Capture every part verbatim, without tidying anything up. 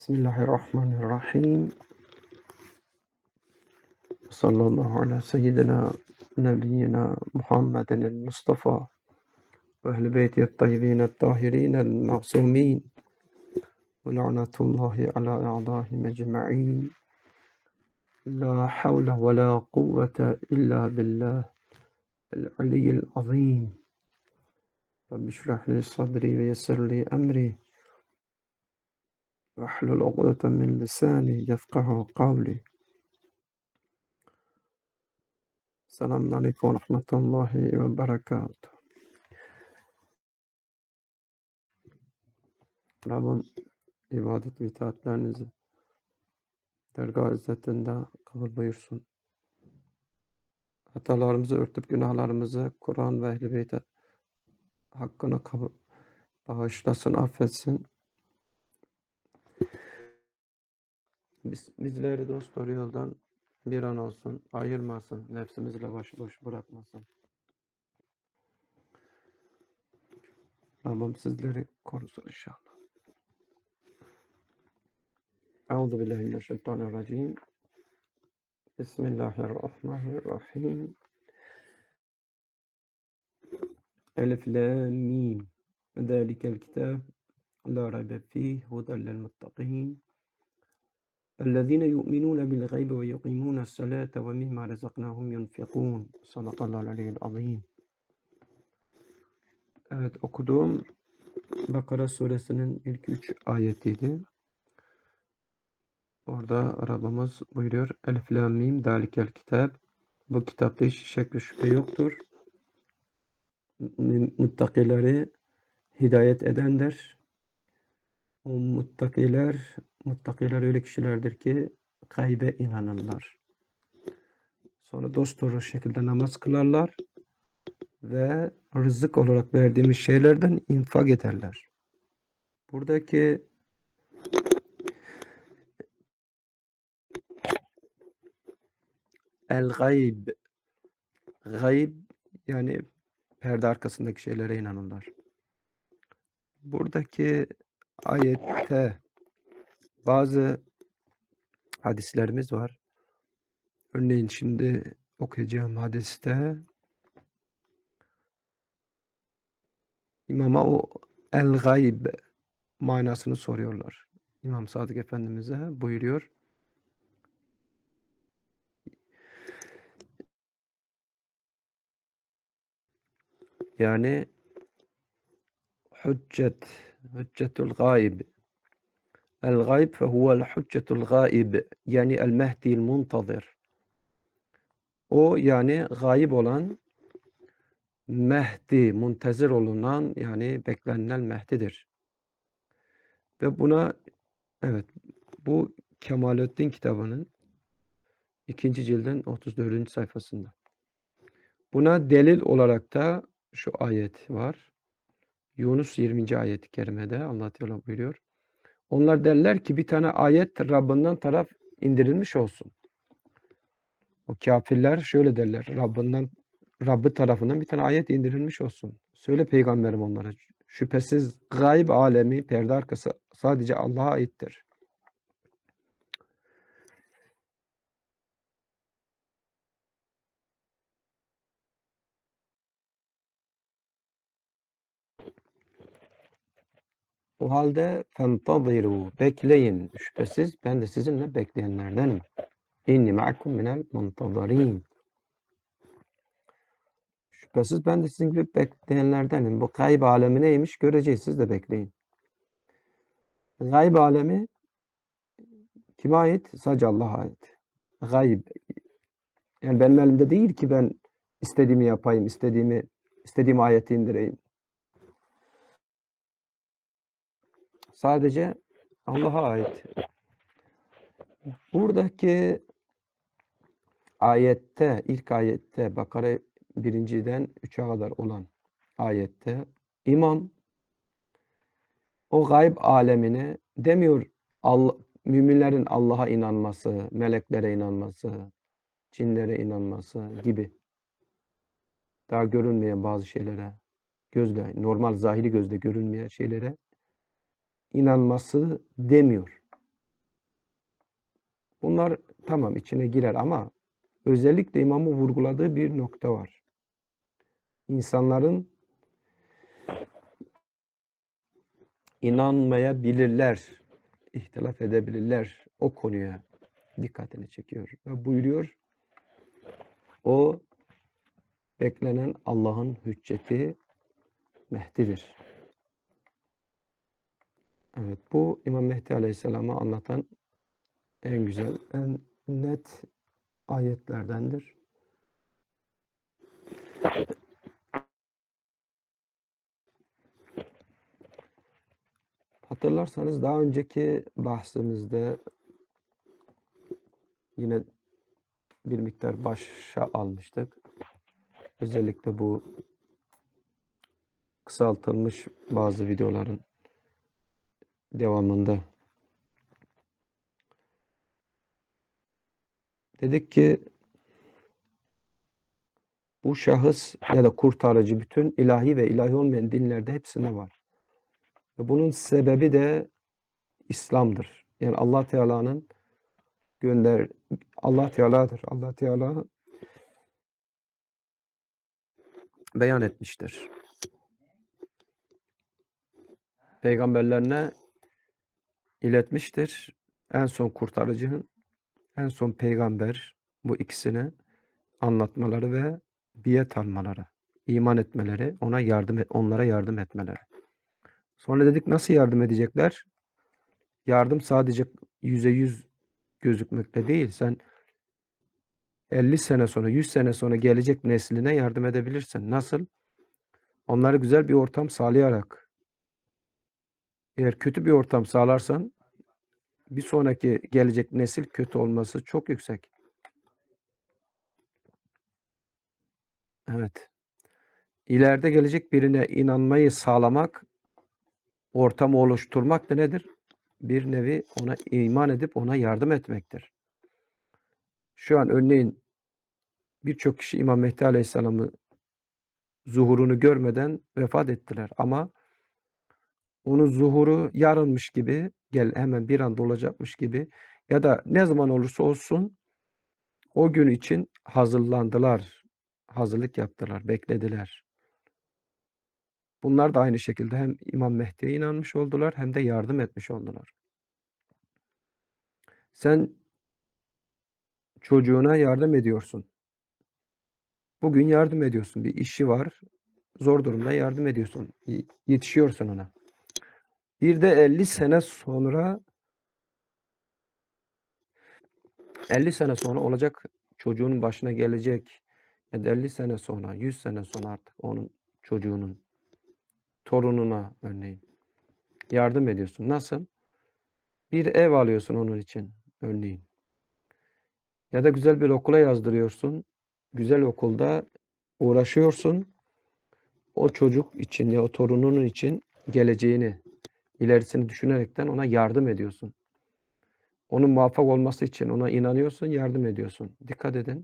Bismillahirrahmanirrahim. Sallallahu ala seyyidina nebiyyina Muhammedin el-Mustafa ve ehl-i beyti tayyibin el-tahirin el-ma'sumin ve la'natullahi ala a'dahim ecma'in. La havle ve la kuvvete illa billah el-aliyyil azim. Rabbi şrah li sadri ve yessir li emri ve ahlul uqdeten min lisani yefkahu kavli. Selamun aleyküm ve rahmetullahi ve berekatuhu. Rabbim ibadet ve itaatlerinizi dergâh izzetinde kabul buyursun. Hatalarımızı örtüp günahlarımızı Kur'an ve Ehl-i Beyt'e hakkını kabul, bağışlasın, affetsin. Biz, bizleri dost doğru yoldan bir an olsun ayırmasın, nefsimizle başıboş bırakmasın. Rabbim sizleri korusun inşallah. Euzubillahimineşşeytanirracim. Bismillahirrahmanirrahim. Elif lam mim. Zalikel kitab la raybe fihi huden lil muttaqin. اَلَّذ۪ينَ يُؤْمِنُونَ بِالْغَيْبِ وَيُقِيمُونَ الصَّلَاةَ وَمِمَّا رَزَقْنَاهُمْ يُنْفِقُونَ Sadakallahu aleyhil azim. Evet, okuduğum Bakara suresinin ilk üç ayetiydi. Orada Rabbimiz buyuruyor: Elif lam mim dalikel kitap. Bu kitapta hiç şek ve şüphe yoktur. Muttakileri hidayet edendir. O muttakiler, muttakiler öyle kişilerdir ki gaybe inanırlar. Sonra dosdoğru şekilde namaz kılarlar ve rızık olarak verdiğimiz şeylerden infak ederler. Buradaki el-gayb, gayb yani perde arkasındaki şeylere inanırlar. Buradaki ayette bazı hadislerimiz var. Örneğin şimdi okuyacağım hadiste İmam'a o el-gayb manasını soruyorlar. İmam Sadık Efendimiz'e buyuruyor: yani hüccet, hüccetul gayb. El-gayb fehuvel hüccetul gayb. Yani el-mehdi'l muntazir. O yani gayb olan, Mehdi, muntazir olunan, yani beklenilen Mehdi'dir. Ve buna, evet, bu Kemalettin kitabının ikinci cildin otuz dördüncü sayfasında. Buna delil olarak da şu ayet var. Yunus yirminci ayet-i kerimede Allah Teala buyuruyor: onlar derler ki bir tane ayet Rabbinden taraf indirilmiş olsun. O kafirler şöyle derler: Rabbinden, Rabbi tarafından bir tane ayet indirilmiş olsun. Söyle peygamberim onlara: şüphesiz gayb alemi, perde arkası sadece Allah'a aittir. O halde fentadiru, bekleyin. Şüphesiz ben de sizinle bekleyenlerdenim. İnni ma'akum minel muntadarin. Şüphesiz ben de sizin gibi bekleyenlerdenim. Bu gayb alemi neymiş göreceğiz. Siz de bekleyin. Gayb alemi kime ait? Sadece Allah'a ait. Gayb. Yani benim elimde değil ki ben istediğimi yapayım, istediğimi istediğim ayeti indireyim. Sadece Allah'a ait. Buradaki ayette, ilk ayette, Bakara birinciden üçe kadar olan ayette imam o gayb alemine demiyor Allah, müminlerin Allah'a inanması, meleklere inanması, cinlere inanması gibi daha görünmeyen bazı şeylere, gözle, normal zahiri gözle görünmeyen şeylere inanması demiyor. Bunlar tamam içine girer ama özellikle imamın vurguladığı bir nokta var. İnsanların inanmayabilirler, ihtilaf edebilirler o konuya dikkatini çekiyor. Ve buyuruyor, o beklenen Allah'ın hücceti Mehdi'dir. Evet, bu İmam Mehdi Aleyhisselam'ı anlatan en güzel, en net ayetlerdendir. Hatırlarsanız daha önceki bahsimizde yine bir miktar başa almıştık. Özellikle bu kısaltılmış bazı videoların devamında. Dedik ki bu şahıs ya da kurtarıcı bütün ilahi ve ilahi olmayan dinlerde hepsinde var. Ve bunun sebebi de İslam'dır. Yani Allah Teala'nın gönder Allah Teala'dır. Allah Teala beyan etmiştir. Peygamberlerine iletmiştir. En son kurtarıcının en son peygamber bu ikisini anlatmaları ve biyet almaları, iman etmeleri, ona yardım et, onlara yardım etmeleri. Sonra dedik nasıl yardım edecekler? Yardım sadece yüze yüz gözükmekte değil. Sen elli sene sonra, yüz sene sonra gelecek nesline yardım edebilirsin. Nasıl? Onlara güzel bir ortam sağlayarak. Eğer kötü bir ortam sağlarsan bir sonraki gelecek nesil kötü olması çok yüksek. Evet. İleride gelecek birine inanmayı sağlamak, ortamı oluşturmak da nedir? Bir nevi ona iman edip ona yardım etmektir. Şu an örneğin birçok kişi İmam Mehdi Aleyhisselam'ı zuhurunu görmeden vefat ettiler. Ama onun zuhuru yarınmış gibi, gel hemen bir anda olacakmış gibi ya da ne zaman olursa olsun o gün için hazırlandılar, hazırlık yaptılar, beklediler. Bunlar da aynı şekilde hem İmam Mehdi'ye inanmış oldular hem de yardım etmiş oldular. Sen çocuğuna yardım ediyorsun. Bugün yardım ediyorsun. Bir işi var. Zor durumda yardım ediyorsun. Yetişiyorsun ona. Bir de elli sene sonra elli sene sonra olacak çocuğun başına gelecek. Ya da elli sene sonra, yüz sene sonra artık onun çocuğunun torununa örneğin yardım ediyorsun. Nasıl? Bir ev alıyorsun onun için örneğin. Ya da güzel bir okula yazdırıyorsun. Güzel okulda uğraşıyorsun. O çocuk için ya o torununun için geleceğini, ilerisini düşünerekten ona yardım ediyorsun. Onun muvaffak olması için ona inanıyorsun, yardım ediyorsun. Dikkat edin.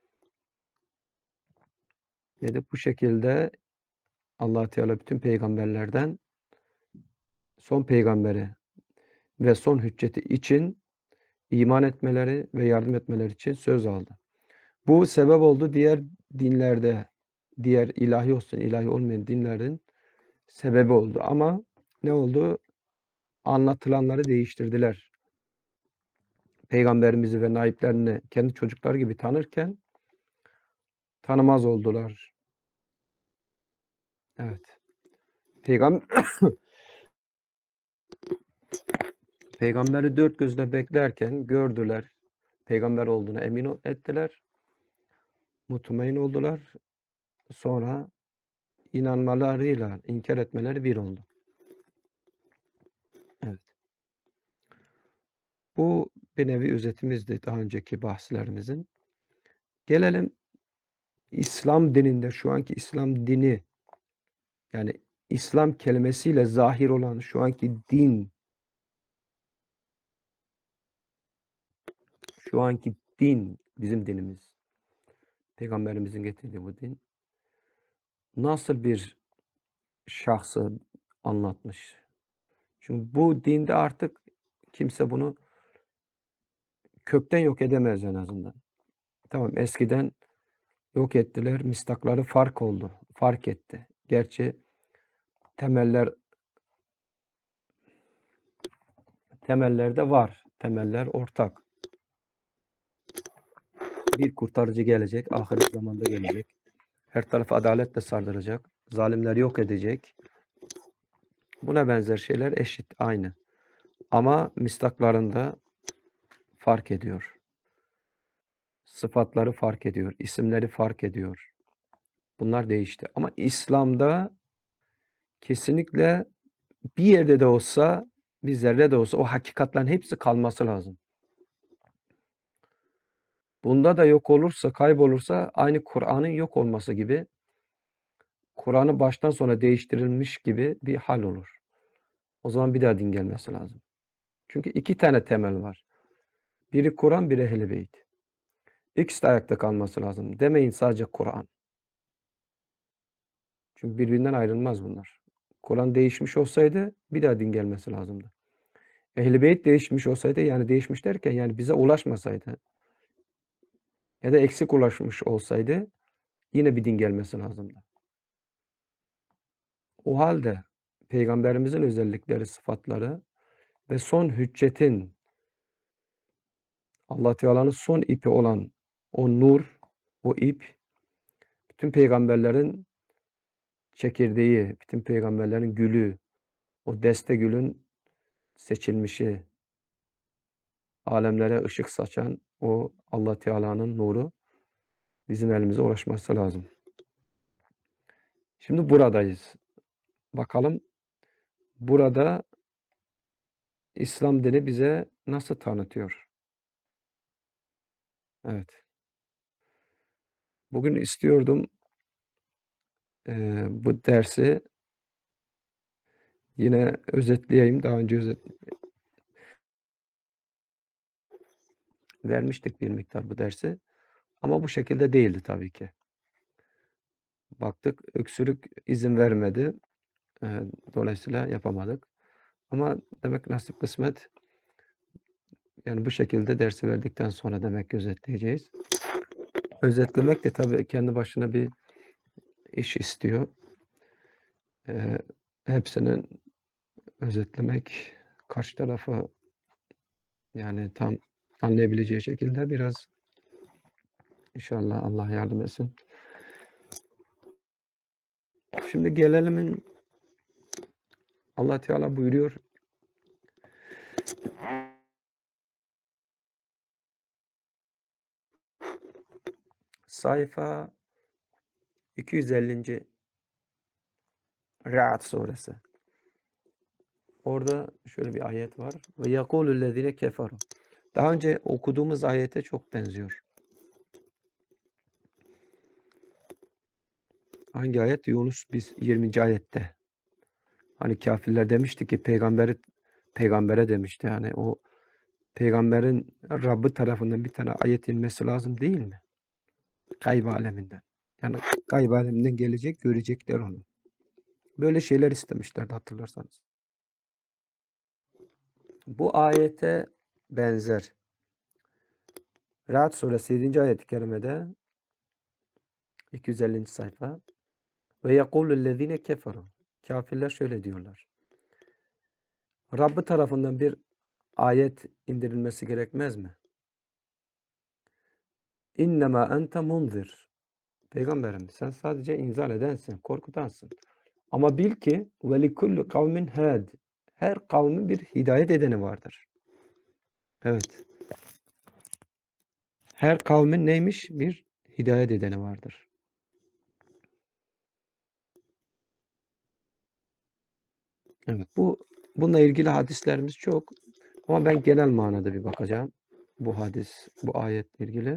Ve de bu şekilde Allah Teala bütün peygamberlerden son peygamberi ve son hücceti için iman etmeleri ve yardım etmeleri için söz aldı. Bu sebep oldu diğer dinlerde, diğer ilahi olsun, ilahi olmayan dinlerin sebebi oldu. Ama ne oldu? Anlatılanları değiştirdiler. Peygamberimizi ve naiplerini kendi çocuklar gibi tanırken tanımaz oldular. Evet. Peygam Peygamberi dört gözle beklerken gördüler. Peygamber olduğuna emin ettiler. Mutmain oldular. Sonra inanmalarıyla inkar etmeleri bir oldu. Evet. Bu bir nevi özetimizdi daha önceki bahslerimizin. Gelelim İslam dininde, şu anki İslam dini, yani İslam kelimesiyle zahir olan şu anki din, şu anki din, bizim dinimiz, Peygamberimizin getirdiği bu din, nasıl bir şahsı anlatmış? Çünkü bu dinde artık kimse bunu kökten yok edemez en azından. Tamam, eskiden yok ettiler, mistakları fark oldu, fark etti. Gerçi temeller temellerde var, temeller ortak. Bir kurtarıcı gelecek, ahiret zamanda gelecek. Her tarafı adaletle sardıracak, zalimleri yok edecek. Buna benzer şeyler eşit, aynı. Ama mistaklarında fark ediyor. Sıfatları fark ediyor, isimleri fark ediyor. Bunlar değişti. Ama İslam'da kesinlikle bir yerde de olsa, bir zerre de olsa o hakikatlerin hepsi kalması lazım. Bunda da yok olursa, kaybolursa aynı Kur'an'ın yok olması gibi, Kur'an'ı baştan sona değiştirilmiş gibi bir hal olur. O zaman bir daha din gelmesi lazım. Çünkü iki tane temel var. Biri Kur'an, biri Ehl-i Beyt. İkisi de ayakta kalması lazım. Demeyin sadece Kur'an. Çünkü birbirinden ayrılmaz bunlar. Kur'an değişmiş olsaydı bir daha din gelmesi lazımdı. Ehl-i Beyt değişmiş olsaydı, yani değişmiş derken yani bize ulaşmasaydı ya da eksik ulaşmış olsaydı yine bir din gelmesi lazımdı. O halde Peygamberimizin özellikleri, sıfatları ve son hüccetin, Allah Teala'nın son ipi olan o nur, o ip, bütün peygamberlerin çekirdeği, bütün peygamberlerin gülü, o deste gülün seçilmişi, alemlere ışık saçan o Allah Teala'nın nuru bizim elimize ulaşması lazım. Şimdi buradayız. Bakalım burada İslam dini bize nasıl tanıtıyor? Evet. Bugün istiyordum eee, bu dersi yine özetleyeyim. Daha önce özet vermiştik bir miktar bu dersi. Ama bu şekilde değildi tabii ki. Baktık öksürük izin vermedi. Eee, dolayısıyla yapamadık. Ama demek nasip kısmet. Yani bu şekilde dersi verdikten sonra demek ki özetleyeceğiz. Özetlemek de tabii kendi başına bir iş istiyor. Eee, hepsinin özetlemek karşı tarafı yani tam anlayabileceği şekilde biraz inşallah Allah yardım etsin. Şimdi gelelim Allah Teala buyuruyor. Sayfa iki yüz ellinci. Ra'd suresi. Orada şöyle bir ayet var. Ve yekulüllezine keferu. Daha önce okuduğumuz ayete çok benziyor. Hangi ayet? Yunus biz yirminci ayette. Hani kafirler demişti ki peygamberi peygambere demişti yani o peygamberin Rabbi tarafından bir tane ayet inmesi lazım değil mi? Gayb aleminden. Yani gayb aleminden gelecek, görecekler onu. Böyle şeyler istemişlerdi hatırlarsanız. Bu ayete benzer. Ra'd suresi yedinci ayet-i kerimede iki yüz ellinci sayfa. Ve yekulüllezine keferu. Kafirler şöyle diyorlar. Rabbi tarafından bir ayet indirilmesi gerekmez mi? İnnemâ ente munzir. Peygamberim sen sadece inzar edensin, korkutansın. Ama bil ki ve likulli kavmin had. Her kavmin bir hidayet edeni vardır. Evet. Her kavmin neymiş? Bir hidayet edeni vardır. Evet. Bu bununla ilgili hadislerimiz çok. Ama ben genel manada bir bakacağım. Bu hadis, bu ayetle ilgili.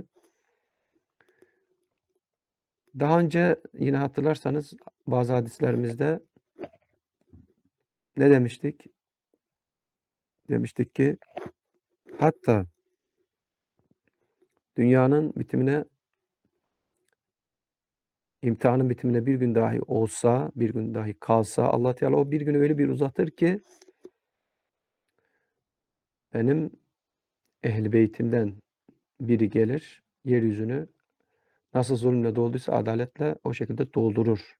Daha önce yine hatırlarsanız bazı hadislerimizde ne demiştik? Demiştik ki hatta dünyanın bitimine imtihanın bitimine bir gün dahi olsa, bir gün dahi kalsa Allah Teala o bir günü öyle bir uzatır ki benim Ehl-i Beytimden biri gelir, yeryüzünü nasıl zulümle dolduysa adaletle o şekilde doldurur.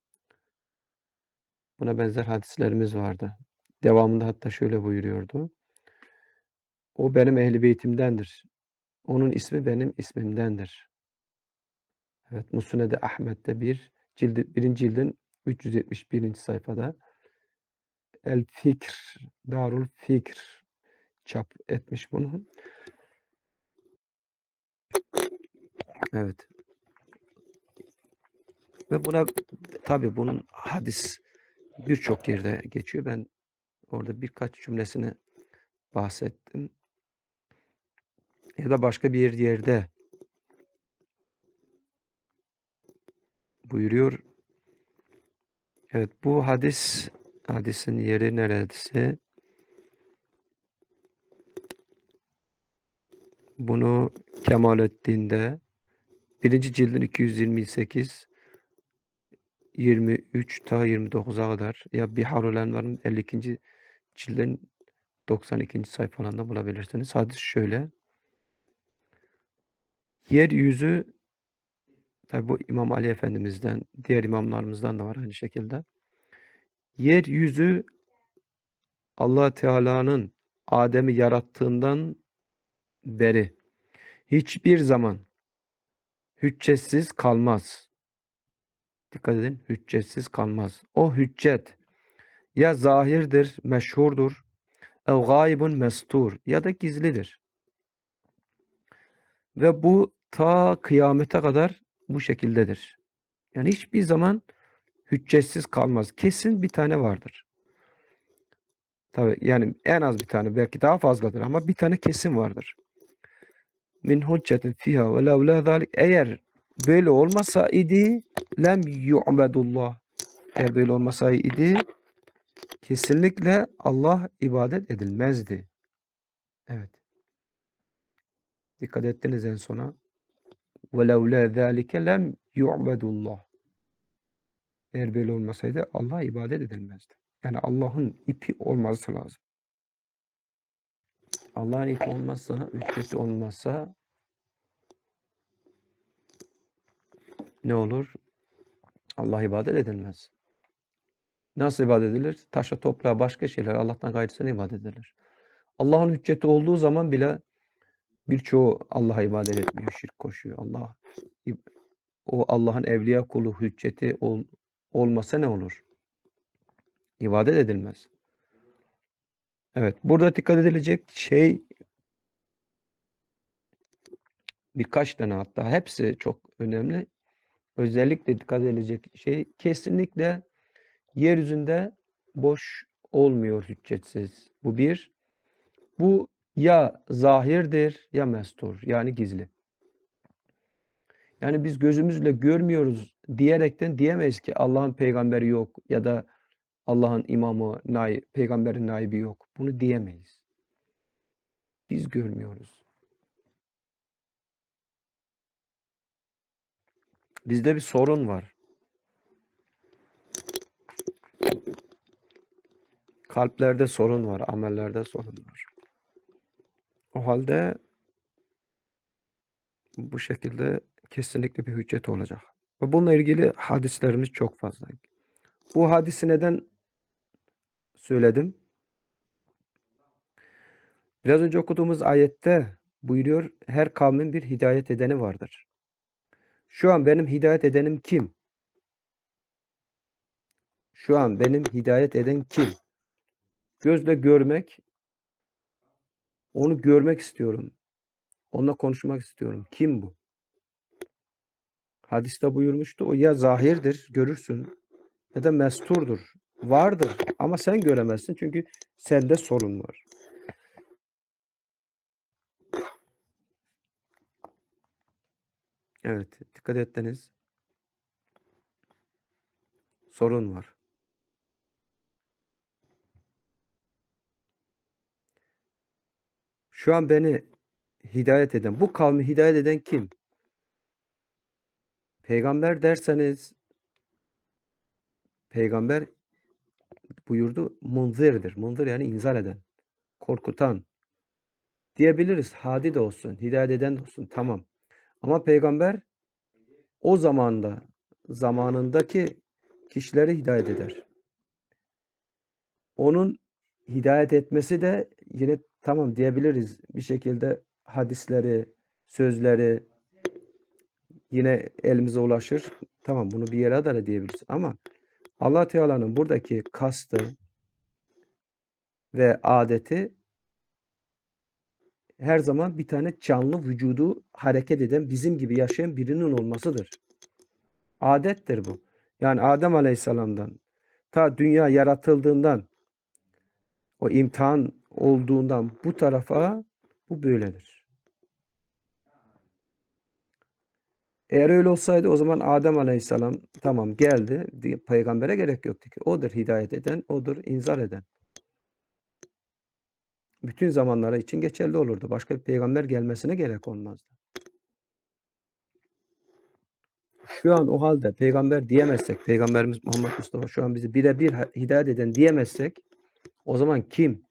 Buna benzer hadislerimiz vardı. Devamında hatta şöyle buyuruyordu: "O benim ehl-i beytimdendir. Onun ismi benim ismimdendir." Evet, Musned-i Ahmet'te bir cildi birinci cildin üç yüz yetmiş birinci sayfada El Fikr, Darul Fikr çap etmiş bunu. Evet. Ve buna tabii bunun hadis birçok yerde geçiyor. Ben orada birkaç cümlesini bahsettim. Ya da başka bir yerde buyuruyor. Evet, bu hadis hadisin yeri neresi? Bunu Kemalettin'de birinci cildin iki yüz yirmi sekiz yirmi üç ta yirmi dokuza kadar ya Biharul Envar'ın elli ikinci cildin doksan ikinci sayfalarında bulabilirsiniz. Hadis şöyle: Yeryüzü, tabi bu İmam Ali Efendimiz'den, diğer imamlarımızdan da var aynı şekilde. Yeryüzü Allah Teala'nın Adem'i yarattığından beri hiçbir zaman hüccetsiz kalmaz. Dikkat edin, hüccetsiz kalmaz. O hüccet ya zahirdir, meşhurdur, ev gaybun mestur ya da gizlidir. Ve bu ta kıyamete kadar bu şekildedir. Yani hiçbir zaman hüccetsiz kalmaz. Kesin bir tane vardır. Tabii yani en az bir tane, belki daha fazladır ama bir tane kesin vardır. Min hüccetin fiha ve levla zalik. Eğer böyle olmasa idi lem yu'bedullah. Eğer böyle olmasa idi kesinlikle Allah ibadet edilmezdi. Evet. Dikkat ettiniz en sona. Ve levla zalike lem yu'bedullah. Eğer böyle olmasaydı Allah ibadet edilmezdi. Yani Allah'ın ipi olması lazım. Allah'ın ipi olmazsa, hücceti olmazsa ne olur? Allah ibadet edilmez. Nasıl ibadet edilir? Taşa, toprağa, başka şeyler, Allah'tan gayrısına ibadet edilir. Allah'ın hücceti olduğu zaman bile birçoğu Allah'a ibadet etmiyor, şirk koşuyor. Allah, o Allah'ın evliya kulu hücceti ol, olmasa ne olur? İbadet edilmez. Evet, burada dikkat edilecek şey birkaç tane, hatta hepsi çok önemli. Özellikle dikkat edilecek şey, kesinlikle yeryüzünde boş olmuyor hüccetsiz. Bu bir. Bu ya zahirdir ya mestur, yani gizli. Yani biz gözümüzle görmüyoruz diyerekten diyemeyiz ki Allah'ın peygamberi yok ya da Allah'ın imamı, naib, peygamberin naibi yok. Bunu diyemeyiz. Biz görmüyoruz. Bizde bir sorun var. Kalplerde sorun var, amellerde sorun var. O halde bu şekilde kesinlikle bir hüccet olacak. Ve bununla ilgili hadislerimiz çok fazla. Bu hadisi neden söyledim? Biraz önce okuduğumuz ayette buyuruyor, her kavmin bir hidayet edeni vardır. Şu an benim hidayet edenim kim? Şu an benim hidayet eden kim? Gözle görmek, onu görmek istiyorum. Onunla konuşmak istiyorum. Kim bu? Hadiste buyurmuştu, o ya zahirdir, görürsün, ya da mesturdur. Vardır ama sen göremezsin çünkü sende sorun var. Evet, dikkat ettiniz. Sorun var. Şu an beni hidayet eden, bu kavmi hidayet eden kim? Peygamber derseniz, peygamber buyurdu, munzirdir. Munzir yani inzar eden, korkutan. diyebiliriz. Hadi de olsun, hidayet eden de olsun. Tamam. Ama peygamber o zamanda, zamanındaki kişileri hidayet eder. Onun hidayet etmesi de yine tamam diyebiliriz. Bir şekilde hadisleri, sözleri yine elimize ulaşır. Tamam bunu bir yere de diyebiliriz. Ama Allah Teala'nın buradaki kastı ve adeti her zaman bir tane canlı vücudu hareket eden, bizim gibi yaşayan birinin olmasıdır. Adettir bu. Yani Adem Aleyhisselam'dan ta dünya yaratıldığından, o imtihan olduğundan bu tarafa bu böyledir. Eğer öyle olsaydı o zaman Adem Aleyhisselam tamam geldi. Peygambere gerek yoktu ki. Odur hidayet eden, odur inzar eden. Bütün zamanlara için geçerli olurdu. Başka bir peygamber gelmesine gerek olmazdı. Şu an o halde peygamber diyemezsek, Peygamberimiz Muhammed Mustafa şu an bizi birebir hidayet eden diyemezsek, o zaman kim?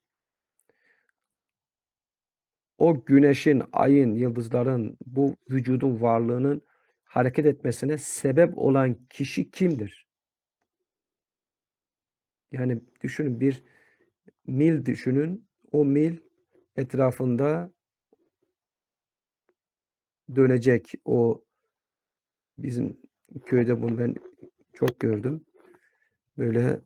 O güneşin, ayın, yıldızların, bu vücudun varlığının hareket etmesine sebep olan kişi kimdir? Yani düşünün, bir mil düşünün. O mil etrafında dönecek. O bizim köyde bunu ben çok gördüm. Böyle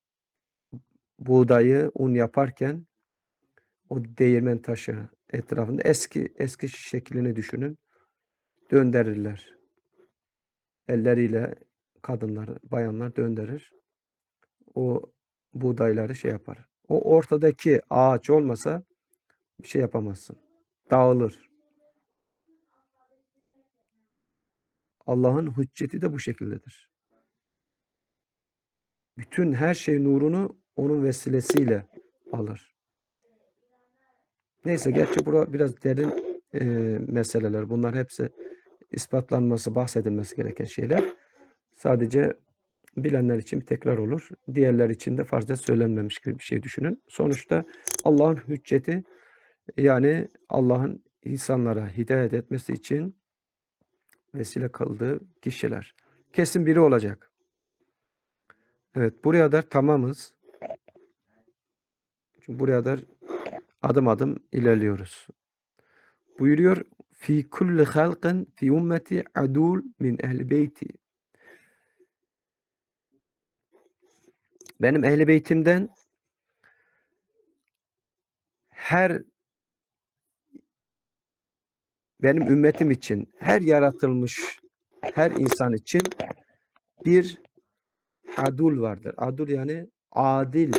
buğdayı un yaparken o değirmen taşı etrafında eski eski şeklini düşünün. Döndürürler. Elleriyle kadınlar, bayanlar döndürür. O buğdayları şey yapar. O ortadaki ağaç olmasa bir şey yapamazsın. Dağılır. Allah'ın hücceti de bu şekildedir. Bütün her şey nurunu onun vesilesiyle alır. Neyse, gerçi burada biraz derin e, meseleler. Bunlar hepsi ispatlanması, bahsedilmesi gereken şeyler. Sadece bilenler için bir tekrar olur. Diğerler için de fazla söylenmemiş gibi bir şey düşünün. Sonuçta Allah'ın hücceti, yani Allah'ın insanlara hidayet etmesi için vesile kıldığı kişiler. Kesin biri olacak. Evet, buraya kadar tamamız. Çünkü buraya kadar adım adım ilerliyoruz. Buyuruyor, fi kulli halqin fi ümmeti adul min ehli beyti. Benim ehli beytimden her benim ümmetim için, her yaratılmış her insan için bir adul vardır. Adul yani adil.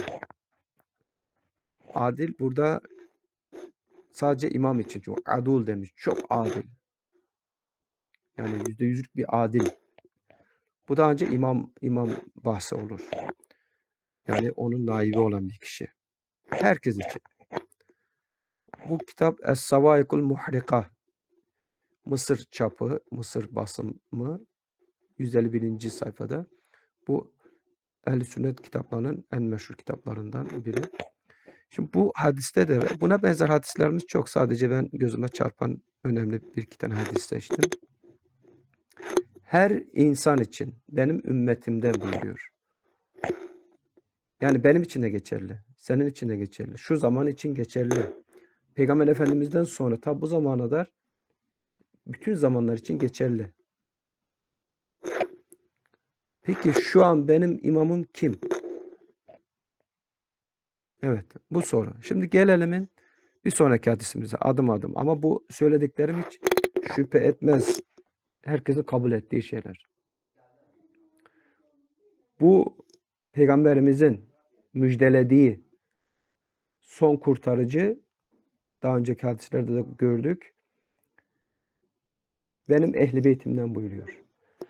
Adil burada sadece imam için çok adul demiş. Çok adil. Yani yüzde yüzlük bir adil. Bu da ancak imam imam bahsi olur. Yani onun naibi olan bir kişi. Herkes için. Bu kitap Es-Savaikul Muhrika. Mısır çapı, Mısır basımı yüz elli birinci sayfada. Bu Ehl-i Sünnet kitaplarının en meşhur kitaplarından biri. Şimdi bu hadiste de buna benzer hadislerimiz çok. Sadece ben gözüme çarpan önemli bir iki tane hadis seçtim. Her insan için, benim ümmetimden buyuruyor. Yani benim için de geçerli. Senin için de geçerli. Şu zaman için geçerli. Peygamber Efendimiz'den sonra ta bu zamana kadar bütün zamanlar için geçerli. Peki şu an benim imamım kim? Evet, bu soru. Şimdi gelelim bir sonraki hadisimize adım adım. Ama bu söylediklerim hiç şüphe etmez. Herkesin kabul ettiği şeyler. Bu Peygamberimizin müjdelediği son kurtarıcı, daha önceki hadislerde de gördük, benim ehli beytimden buyuruyor.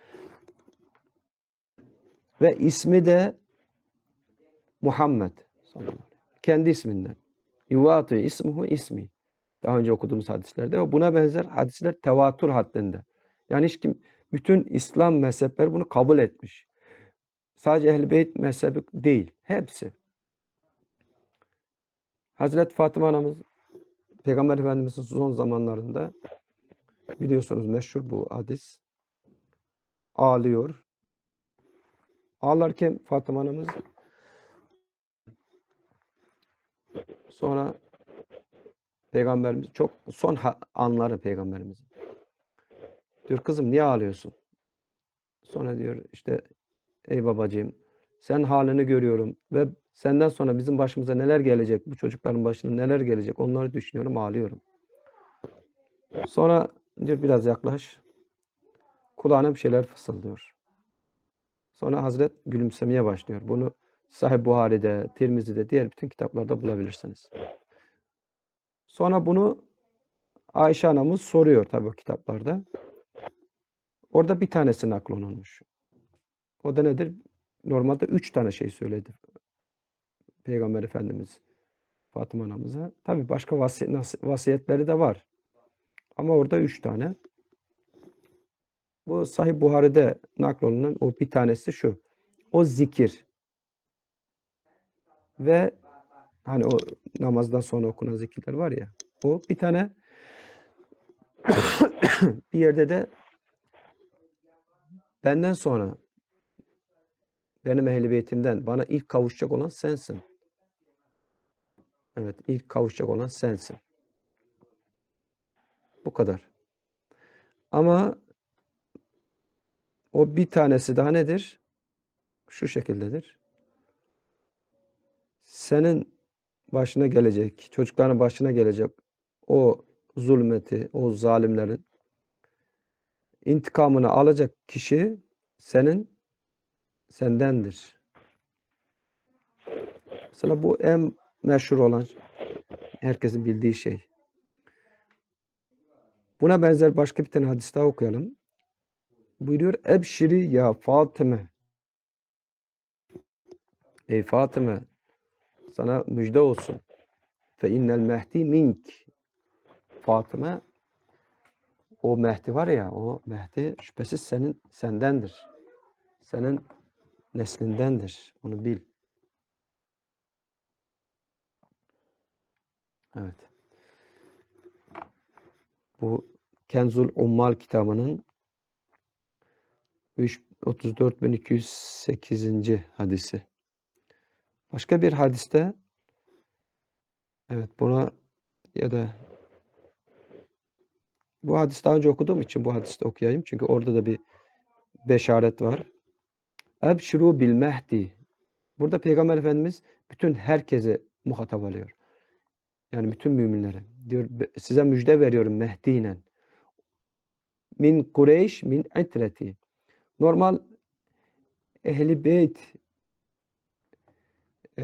Ve ismi de Muhammed. Kendi isminden. Yuvatı ismuhu ismi. Daha önce okuduğumuz hadislerde ve buna benzer hadisler tevatür haddinde. Yani hiç kim, bütün İslam mezhepleri bunu kabul etmiş. Sadece Ehl-i Beyt mezhebi değil. Hepsi. Hazreti Fatıma anamız Peygamber Efendimiz'in son zamanlarında biliyorsunuz meşhur bu hadis. Ağlıyor. Ağlarken Fatıma anamız sonra Peygamberimiz çok son anları Peygamberimizin. Diyor kızım niye ağlıyorsun? Sonra diyor işte ey babacığım sen halini görüyorum ve senden sonra bizim başımıza neler gelecek, bu çocukların başına neler gelecek onları düşünüyorum, ağlıyorum. Sonra diyor biraz yaklaş. Kulağına bir şeyler fısıldıyor. Sonra Hazret gülümsemeye başlıyor. Bunu Sahih Buhari'de, Tirmizi'de, diğer bütün kitaplarda bulabilirsiniz. Sonra bunu Ayşe anamız soruyor tabii o kitaplarda. Orada bir tanesi naklolunmuş. O da nedir? Normalde üç tane şey söyledi Peygamber Efendimiz Fatıma anamıza. Tabii başka vasi vasiyetleri de var. Ama orada üç tane. Bu Sahih Buhari'de naklolunan o bir tanesi şu. O zikir ve hani o namazdan sonra okunan zikirler var ya. O bir tane bir yerde de benden sonra benim ehl-i beytimden bana ilk kavuşacak olan sensin. Evet, ilk kavuşacak olan sensin. Bu kadar. Ama o bir tanesi daha nedir? Şu şekildedir. Senin başına gelecek, çocukların başına gelecek o zulmeti, o zalimlerin intikamını alacak kişi senin sendendir. Mesela bu en meşhur olan, herkesin bildiği şey. Buna benzer başka bir tane hadis daha okuyalım. Buyuruyor, Ebşiri ya Fatıma. Ey Fatıma, sana müjde olsun. Fe innel mehdi mink. Fatıma, o Mehdi var ya, o Mehdi şüphesiz senin sendendir. Senin neslindendir. Onu bil. Evet. Bu Kenzul Ummal kitabının otuz dört bin iki yüz sekizinci hadisi. Başka bir hadiste, evet, buna ya da bu hadis daha önce okuduğum için bu hadiste okuyayım. Çünkü orada da bir beşaret var. Ebşiru bil mehdi. Burada Peygamber Efendimiz bütün herkese muhatap alıyor. Yani bütün müminlere. Diyor size müjde veriyorum Mehdi'yle. Min Kureyş min itreti. Normal Ehl-i Beyt e,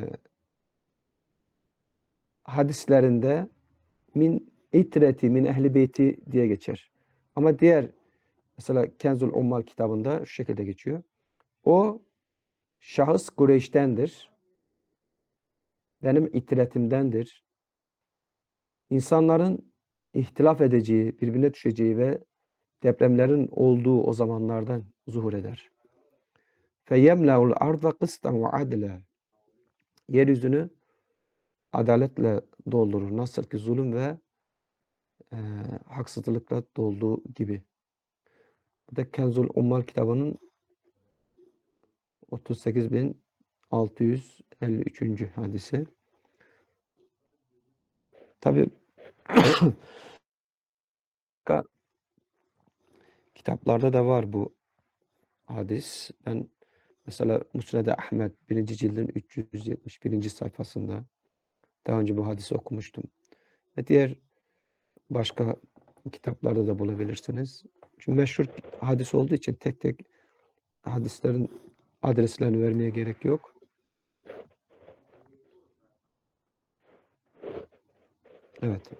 hadislerinde min itreti, min Ehl-i Beyti diye geçer. Ama diğer mesela Kenzul Ummal kitabında şu şekilde geçiyor. O şahıs Kureyş'tendir. Benim ittiretimdendir. İnsanların ihtilaf edeceği, birbirine düşeceği ve depremlerin olduğu o zamanlardan zuhur eder. فَيَمْلَعُ الْاَرْضَ قِسْطًا وَعَدْلًا. Yeryüzünü adaletle doldurur. Nasıl ki zulüm ve e, haksızlıkla dolduğu gibi. Bu da Kenzul Ummal kitabının otuz sekiz bin altı yüz elli üçüncü hadisi. Tabi kitaplarda da var bu hadis. Ben mesela Musned-i Ahmet birinci cildin üç yüz yetmiş birinci sayfasında daha önce bu hadisi okumuştum. Ve diğer başka kitaplarda da bulabilirsiniz. Çünkü meşhur hadis olduğu için tek tek hadislerin adreslerini vermeye gerek yok. Evet.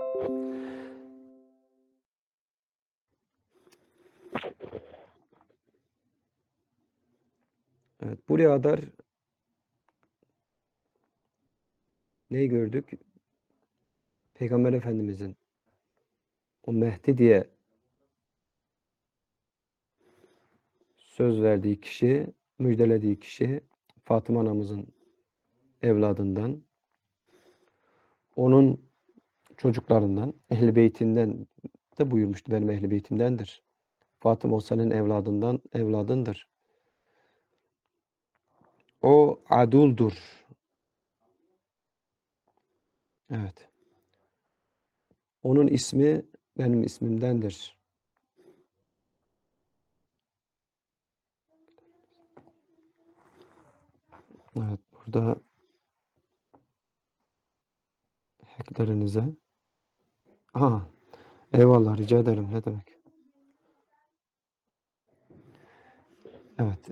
Evet. Buraya kadar neyi gördük? Peygamber Efendimizin o Mehdi diye söz verdiği kişi, müjdelediği kişi Fatıma anamızın evladından. Onun çocuklarından, Ehl-i Beytinden de buyurmuştu. Benim Ehl-i Beytimdendir. Fatıma o senin evladından, evladındır. O aduldur. Evet. Onun ismi benim ismimdendir. Evet, burada hacklerinize. Aha, eyvallah, rica ederim. Ne demek? Evet,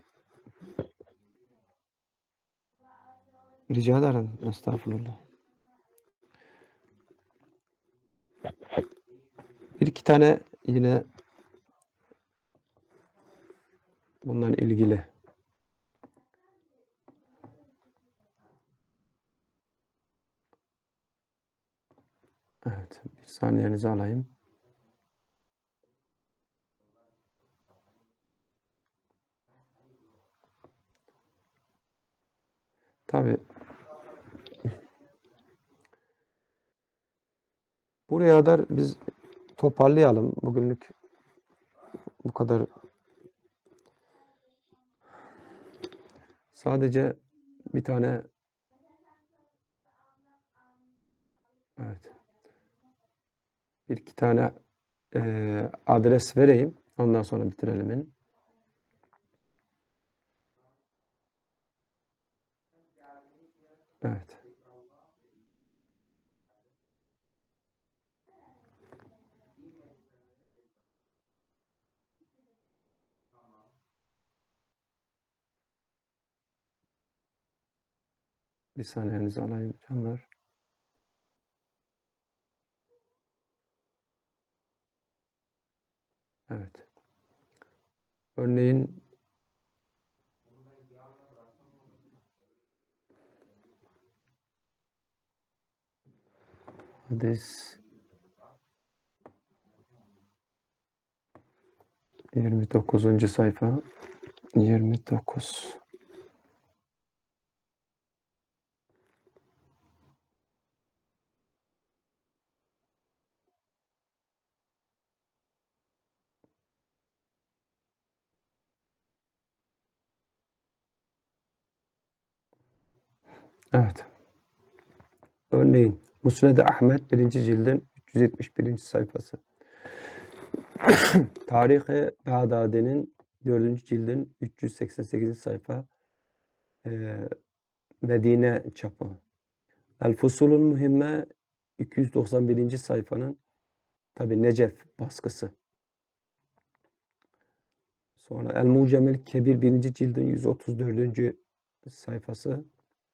rica ederim. Estağfurullah. Bir iki tane yine bundan ilgili. Evet, bir saniyenizi alayım. Tabii. Buraya kadar biz toparlayalım. Bugünlük bu kadar. Sadece bir tane, evet, bir iki tane e, adres vereyim. Ondan sonra bitirelim. Evet. Bir saniyenizi alayım canlar. Evet. Örneğin hadis yirmi dokuzuncu sayfa. yirmi dokuz. Evet. Örneğin Musned-i Ahmet birinci cildin üç yüz yetmiş birinci sayfası. Tarih-i Bağdadi'nin dördüncü cildin üç yüz seksen sekizinci sayfa. E, Medine çapı. El-Fusulun Mühimme iki yüz doksan birinci sayfanın tabi Necef baskısı. Sonra El-Mucemil Kebir birinci cildin yüz otuz dördüncü sayfası.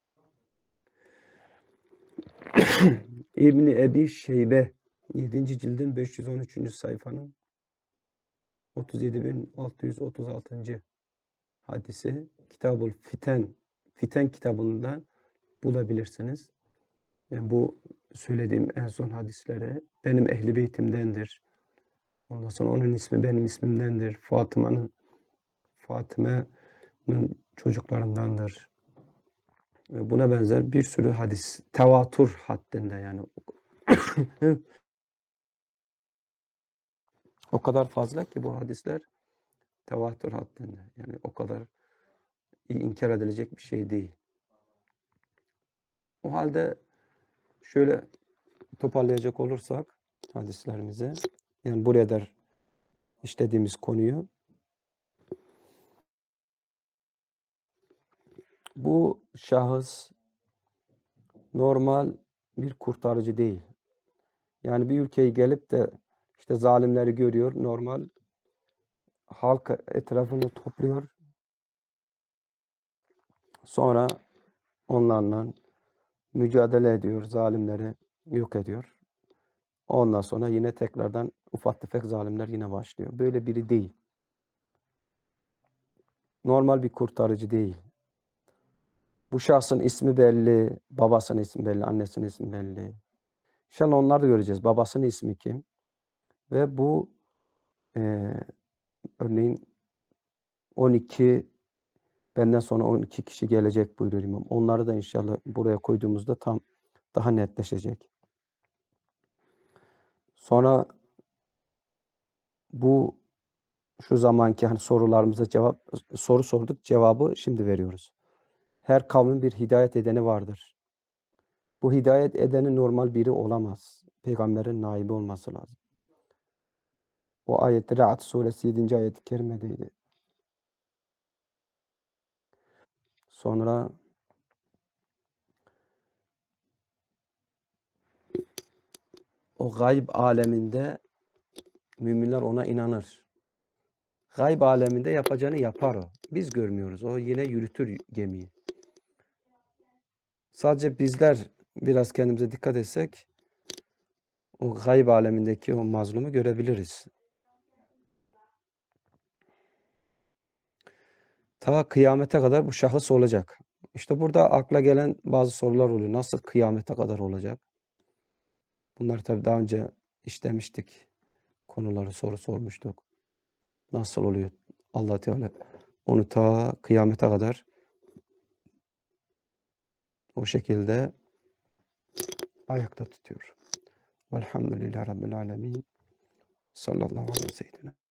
İbni Ebi Şeybe yedinci cildin beş yüz on üçüncü sayfanın otuz yedi bin altı yüz otuz altıncı hadisi. Kitabul Fiten Fiten kitabından bulabilirsiniz. Yani bu söylediğim en son hadisleri benim Ehl-i Beytimdendir. Ondan sonra onun ismi benim ismimdendir. Fatıma'nın Fatıma'nın çocuklarındandır. Buna benzer bir sürü hadis. Tevatür haddinde yani. O kadar fazla ki bu hadisler tevatür haddinde. Yani o kadar inkar edilecek bir şey değil. O halde şöyle toparlayacak olursak hadislerimizi, yani buraya kadar işlediğimiz konuyu, bu şahıs normal bir kurtarıcı değil. Yani bir ülkeye gelip de işte zalimleri görüyor, normal halk etrafını topluyor. Sonra onlarla mücadele ediyor, zalimleri yok ediyor. Ondan sonra yine tekrardan ufak tefek zalimler yine başlıyor. Böyle biri değil. Normal bir kurtarıcı değil. Bu şahsın ismi belli, babasının ismi belli, annesinin ismi belli. İnşallah onları da göreceğiz. Babasının ismi kim? Ve bu e, örneğin on iki, benden sonra on iki kişi gelecek buyuruyor İmam. Onları da inşallah buraya koyduğumuzda tam daha netleşecek. Sonra bu şu zamanki hani sorularımıza cevap soru sorduk, cevabı şimdi veriyoruz. Her kavmin bir hidayet edeni vardır. Bu hidayet edeni normal biri olamaz. Peygamberin naibi olması lazım. O ayette Ra'd suresi yedinci ayet-i kerimedeydi. Sonra o gayb aleminde müminler ona inanır. Gayb aleminde yapacağını yapar o. Biz görmüyoruz. O yine yürütür gemiyi. Sadece bizler biraz kendimize dikkat etsek o gayb alemindeki o mazlumu görebiliriz. Ta kıyamete kadar bu şahıs olacak. İşte burada akla gelen bazı sorular oluyor. Nasıl kıyamete kadar olacak? Bunları tabii daha önce işlemiştik. Konuları soru sormuştuk. Nasıl oluyor? Allah Teala onu ta kıyamete kadar o şekilde ayakta tutuyor. Velhamdülillahi Rabbil alemin. Sallallahu aleyhi ve sellem.